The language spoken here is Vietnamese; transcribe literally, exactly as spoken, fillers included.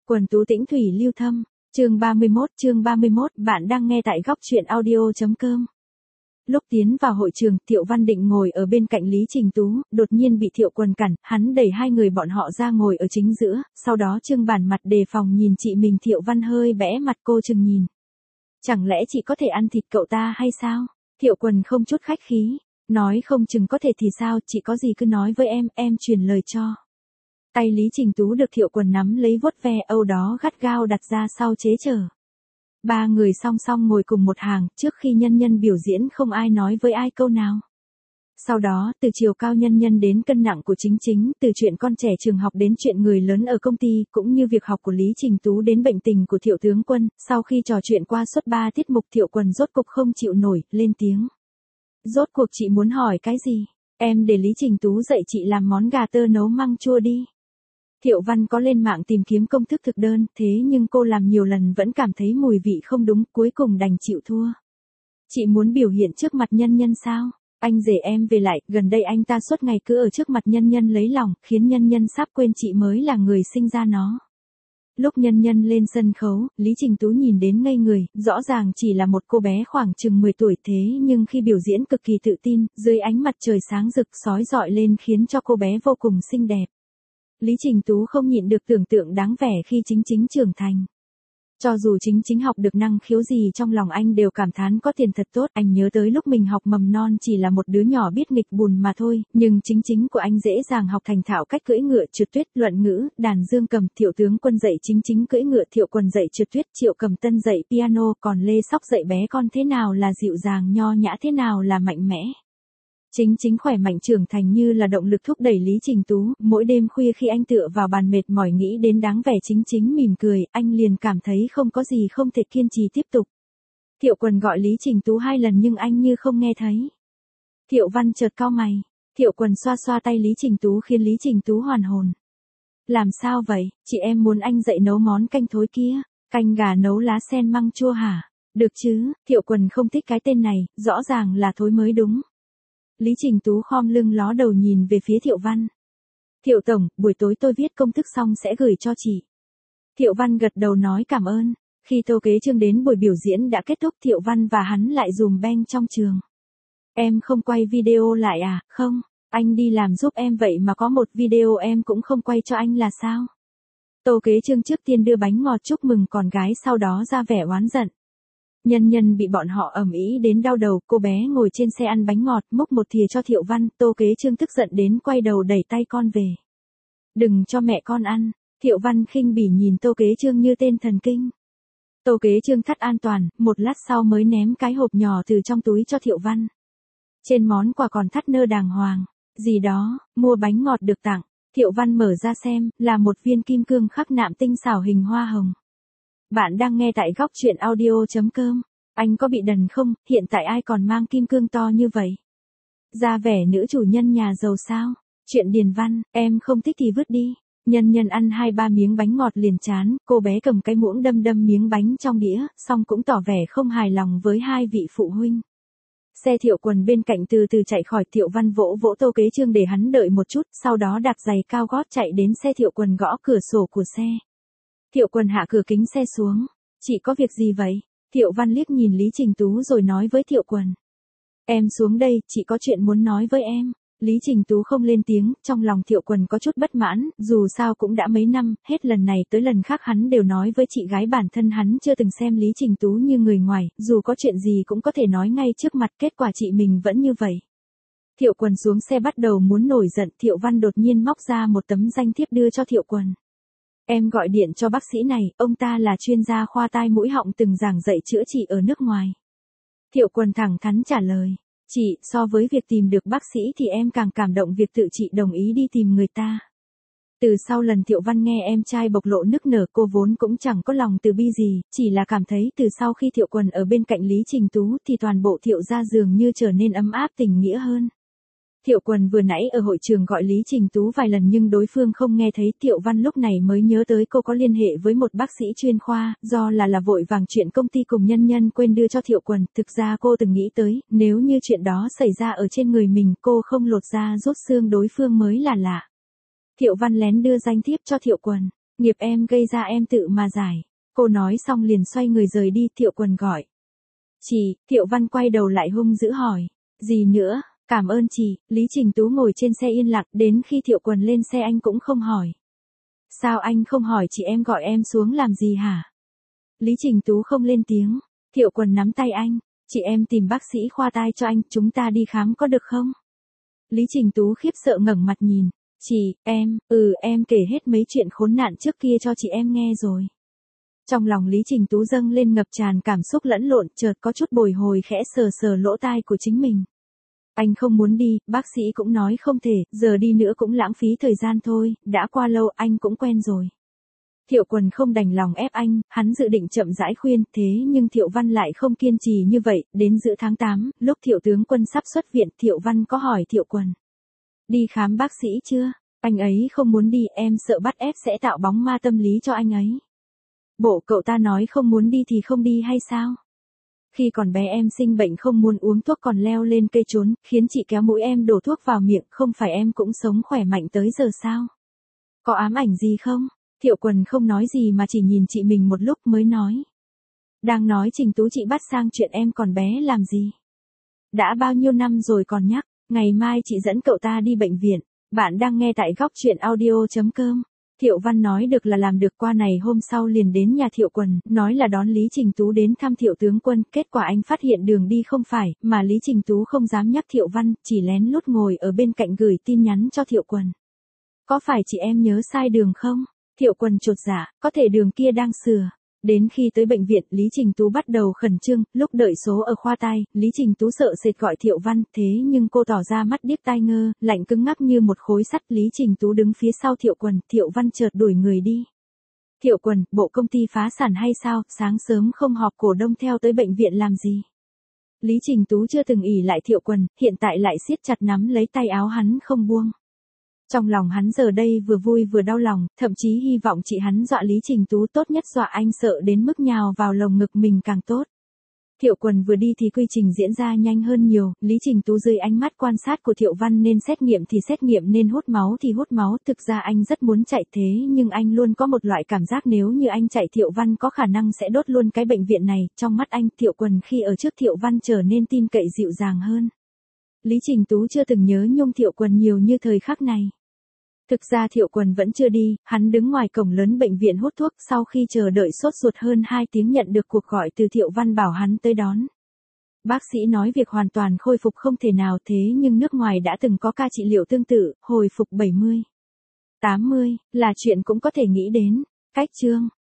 Quần tú tĩnh thủy lưu thâm, chương ba mươi mốt, chương ba mươi mốt, bạn đang nghe tại góc truyện audio.com. Lúc tiến vào hội trường, Thiệu Văn định ngồi ở bên cạnh Lý Trình Tú, đột nhiên bị Thiệu Quần cản, hắn đẩy hai người bọn họ ra ngồi ở chính giữa, sau đó trưng bản mặt đề phòng nhìn chị mình. Thiệu Văn hơi bẽ mặt, cô chừng nhìn. Chẳng lẽ chị có thể ăn thịt cậu ta hay sao? Thiệu Quần không chút khách khí, nói không chừng có thể thì sao, chị có gì cứ nói với em, em truyền lời cho. Tay Lý Trình Tú được Thiệu Quần nắm lấy vuốt ve, âu đó gắt gao đặt ra sau chế chở. Ba người song song ngồi cùng một hàng, trước khi nhân nhân biểu diễn không ai nói với ai câu nào. Sau đó, từ chiều cao nhân nhân đến cân nặng của Chính Chính, từ chuyện con trẻ trường học đến chuyện người lớn ở công ty, cũng như việc học của Lý Trình Tú đến bệnh tình của Thiệu tướng quân, sau khi trò chuyện qua suốt ba tiết mục, Thiệu Quần rốt cục không chịu nổi, lên tiếng. Rốt cuộc chị muốn hỏi cái gì? Em để Lý Trình Tú dạy chị làm món gà tơ nấu măng chua đi. Thiệu Văn có lên mạng tìm kiếm công thức thực đơn, thế nhưng cô làm nhiều lần vẫn cảm thấy mùi vị không đúng, cuối cùng đành chịu thua. Chị muốn biểu hiện trước mặt nhân nhân sao? Anh rể em về lại, gần đây anh ta suốt ngày cứ ở trước mặt nhân nhân lấy lòng, khiến nhân nhân sắp quên chị mới là người sinh ra nó. Lúc nhân nhân lên sân khấu, Lý Trình Tú nhìn đến ngây người, rõ ràng chỉ là một cô bé khoảng chừng mười tuổi, thế nhưng khi biểu diễn cực kỳ tự tin, dưới ánh mặt trời sáng rực sói rọi lên khiến cho cô bé vô cùng xinh đẹp. Lý Trình Tú không nhịn được tưởng tượng đáng vẻ khi Chính Chính trưởng thành. Cho dù Chính Chính học được năng khiếu gì trong lòng anh đều cảm thán có tiền thật tốt, anh nhớ tới lúc mình học mầm non chỉ là một đứa nhỏ biết nghịch bùn mà thôi, nhưng Chính Chính của anh dễ dàng học thành thạo cách cưỡi ngựa trượt tuyết, luận ngữ, đàn dương cầm. Thiệu tướng quân dạy Chính Chính cưỡi ngựa, Thiệu Quần dạy trượt tuyết, Triệu Cầm Tân dạy piano, còn Lê Sóc dạy bé con thế nào là dịu dàng nho nhã, thế nào là mạnh mẽ. Chính Chính khỏe mạnh trưởng thành như là động lực thúc đẩy Lý Trình Tú, mỗi đêm khuya khi anh tựa vào bàn mệt mỏi nghĩ đến đáng vẻ Chính Chính mỉm cười, anh liền cảm thấy không có gì không thể kiên trì tiếp tục. Thiệu Quần gọi Lý Trình Tú hai lần nhưng anh như không nghe thấy. Thiệu Văn chợt cau mày, Thiệu Quần xoa xoa tay Lý Trình Tú khiến Lý Trình Tú hoàn hồn. Làm sao vậy, chị em muốn anh dạy nấu món canh thối kia, canh gà nấu lá sen măng chua hả? Được chứ, Thiệu Quần không thích cái tên này, rõ ràng là thối mới đúng. Lý Trình Tú khom lưng ló đầu nhìn về phía Thiệu Văn. Thiệu tổng, buổi tối tôi viết công thức xong sẽ gửi cho chị. Thiệu Văn gật đầu nói cảm ơn. Khi Tô Kế Trương đến buổi biểu diễn đã kết thúc, Thiệu Văn và hắn lại dùm beng trong trường. Em không quay video lại à? Không, anh đi làm giúp em vậy mà có một video em cũng không quay cho anh là sao? Tô Kế Trương trước tiên đưa bánh ngọt chúc mừng con gái, sau đó ra vẻ oán giận. Nhân nhân bị bọn họ ầm ĩ đến đau đầu, cô bé ngồi trên xe ăn bánh ngọt, múc một thìa cho Thiệu Văn, Tô Kế Trương tức giận đến quay đầu đẩy tay con về. Đừng cho mẹ con ăn. Thiệu Văn khinh bỉ nhìn Tô Kế Trương như tên thần kinh. Tô Kế Trương thắt an toàn, một lát sau mới ném cái hộp nhỏ từ trong túi cho Thiệu Văn. Trên món quà còn thắt nơ đàng hoàng, gì đó, mua bánh ngọt được tặng. Thiệu Văn mở ra xem, là một viên kim cương khắc nạm tinh xảo hình hoa hồng. Bạn đang nghe tại góc truyện audio.com. Anh có bị đần không, hiện tại ai còn mang kim cương to như vậy? Ra vẻ nữ chủ nhân nhà giàu sao? Chuyện điền văn, em không thích thì vứt đi. Nhân nhân ăn hai ba miếng bánh ngọt liền chán, cô bé cầm cái muỗng đâm đâm miếng bánh trong đĩa, xong cũng tỏ vẻ không hài lòng với hai vị phụ huynh. Xe Thiệu Quần bên cạnh từ từ chạy khỏi, Thiệu Văn vỗ vỗ Tô Kế Trương để hắn đợi một chút, sau đó đạp giày cao gót chạy đến xe Thiệu Quần gõ cửa sổ của xe. Thiệu Quần hạ cửa kính xe xuống. Chị có việc gì vậy? Thiệu Văn liếc nhìn Lý Trình Tú rồi nói với Thiệu Quần. Em xuống đây, chị có chuyện muốn nói với em. Lý Trình Tú không lên tiếng, trong lòng Thiệu Quần có chút bất mãn, dù sao cũng đã mấy năm, hết lần này tới lần khác hắn đều nói với chị gái bản thân hắn chưa từng xem Lý Trình Tú như người ngoài, dù có chuyện gì cũng có thể nói ngay trước mặt, kết quả chị mình vẫn như vậy. Thiệu Quần xuống xe bắt đầu muốn nổi giận, Thiệu Văn đột nhiên móc ra một tấm danh thiếp đưa cho Thiệu Quần. Em gọi điện cho bác sĩ này, ông ta là chuyên gia khoa tai mũi họng từng giảng dạy chữa trị ở nước ngoài. Thiệu Quần thẳng thắn trả lời. Chị, so với việc tìm được bác sĩ thì em càng cảm động việc tự chị đồng ý đi tìm người ta. Từ sau lần Thiệu Văn nghe em trai bộc lộ nức nở, cô vốn cũng chẳng có lòng từ bi gì, chỉ là cảm thấy từ sau khi Thiệu Quần ở bên cạnh Lý Trình Tú thì toàn bộ Thiệu gia dường như trở nên ấm áp tình nghĩa hơn. Thiệu Quần vừa nãy ở hội trường gọi Lý Trình Tú vài lần nhưng đối phương không nghe thấy, Thiệu Văn lúc này mới nhớ tới cô có liên hệ với một bác sĩ chuyên khoa, do là là vội vàng chuyện công ty cùng nhân nhân quên đưa cho Thiệu Quần, thực ra cô từng nghĩ tới, nếu như chuyện đó xảy ra ở trên người mình cô không lột da rút xương đối phương mới là lạ. Thiệu Văn lén đưa danh thiếp cho Thiệu Quần. Nghiệp em gây ra em tự mà giải. Cô nói xong liền xoay người rời đi, Thiệu Quần gọi. Chị, Thiệu Văn quay đầu lại hung dữ hỏi. Gì nữa, cảm ơn chị, Lý Trình Tú ngồi trên xe yên lặng, đến khi Thiệu Quần lên xe anh cũng không hỏi. Sao anh không hỏi chị em gọi em xuống làm gì hả? Lý Trình Tú không lên tiếng, Thiệu Quần nắm tay anh, chị em tìm bác sĩ khoa tai cho anh, chúng ta đi khám có được không? Lý Trình Tú khiếp sợ ngẩng mặt nhìn, chị, em, ừ em kể hết mấy chuyện khốn nạn trước kia cho chị em nghe rồi. Trong lòng Lý Trình Tú dâng lên ngập tràn cảm xúc lẫn lộn, chợt có chút bồi hồi khẽ sờ sờ lỗ tai của chính mình. Anh không muốn đi, bác sĩ cũng nói không thể, giờ đi nữa cũng lãng phí thời gian thôi, đã qua lâu anh cũng quen rồi. Thiệu Quần không đành lòng ép anh, hắn dự định chậm rãi khuyên, thế nhưng Thiệu Văn lại không kiên trì như vậy, đến giữa tháng tám, lúc Thiệu tướng quân sắp xuất viện, Thiệu Văn có hỏi Thiệu Quần. Đi khám bác sĩ chưa? Anh ấy không muốn đi, em sợ bắt ép sẽ tạo bóng ma tâm lý cho anh ấy. Bộ cậu ta nói không muốn đi thì không đi hay sao? Khi còn bé em sinh bệnh không muốn uống thuốc còn leo lên cây trốn, khiến chị kéo mũi em đổ thuốc vào miệng, không phải em cũng sống khỏe mạnh tới giờ sao? Có ám ảnh gì không? Thiệu Quần không nói gì mà chỉ nhìn chị mình một lúc mới nói. Đang nói Trình Tú chị bắt sang chuyện em còn bé làm gì? Đã bao nhiêu năm rồi còn nhắc, ngày mai chị dẫn cậu ta đi bệnh viện. Bạn đang nghe tại góc truyện audio chấm com. Thiệu Văn nói được là làm được, qua này hôm sau liền đến nhà Thiệu Quần, nói là đón Lý Trình Tú đến thăm Thiệu tướng quân, kết quả anh phát hiện đường đi không phải, mà Lý Trình Tú không dám nhắc Thiệu Văn, chỉ lén lút ngồi ở bên cạnh gửi tin nhắn cho Thiệu Quần. Có phải chị em nhớ sai đường không? Thiệu Quần chột dạ, có thể đường kia đang sửa. Đến khi tới bệnh viện, Lý Trình Tú bắt đầu khẩn trương, lúc đợi số ở khoa tai, Lý Trình Tú sợ sệt gọi Thiệu Văn, thế nhưng cô tỏ ra mắt điếc tai ngơ, lạnh cứng ngắc như một khối sắt. Lý Trình Tú đứng phía sau Thiệu Quần, Thiệu Văn chợt đuổi người đi. Thiệu Quần, bộ công ty phá sản hay sao, sáng sớm không họp cổ đông theo tới bệnh viện làm gì? Lý Trình Tú chưa từng ỷ lại Thiệu Quần, hiện tại lại siết chặt nắm lấy tay áo hắn không buông. Trong lòng hắn giờ đây vừa vui vừa đau lòng, thậm chí hy vọng chị hắn dọa Lý Trình Tú, tốt nhất dọa anh sợ đến mức nhào vào lồng ngực mình càng tốt. Thiệu Quần vừa đi thì quy trình diễn ra nhanh hơn nhiều, Lý Trình Tú dưới ánh mắt quan sát của Thiệu Văn nên xét nghiệm thì xét nghiệm, nên hút máu thì hút máu, thực ra anh rất muốn chạy thế nhưng anh luôn có một loại cảm giác nếu như anh chạy Thiệu Văn có khả năng sẽ đốt luôn cái bệnh viện này, trong mắt anh Thiệu Quần khi ở trước Thiệu Văn trở nên tin cậy dịu dàng hơn. Lý Trình Tú chưa từng nhớ nhung Thiệu Quần nhiều như thời khắc này. Thực ra Thiệu Quần vẫn chưa đi, hắn đứng ngoài cổng lớn bệnh viện hút thuốc, sau khi chờ đợi sốt ruột hơn hai tiếng nhận được cuộc gọi từ Thiệu Văn bảo hắn tới đón. Bác sĩ nói việc hoàn toàn khôi phục không thể nào, thế nhưng nước ngoài đã từng có ca trị liệu tương tự, hồi phục bảy mươi, tám mươi, là chuyện cũng có thể nghĩ đến. Cách chương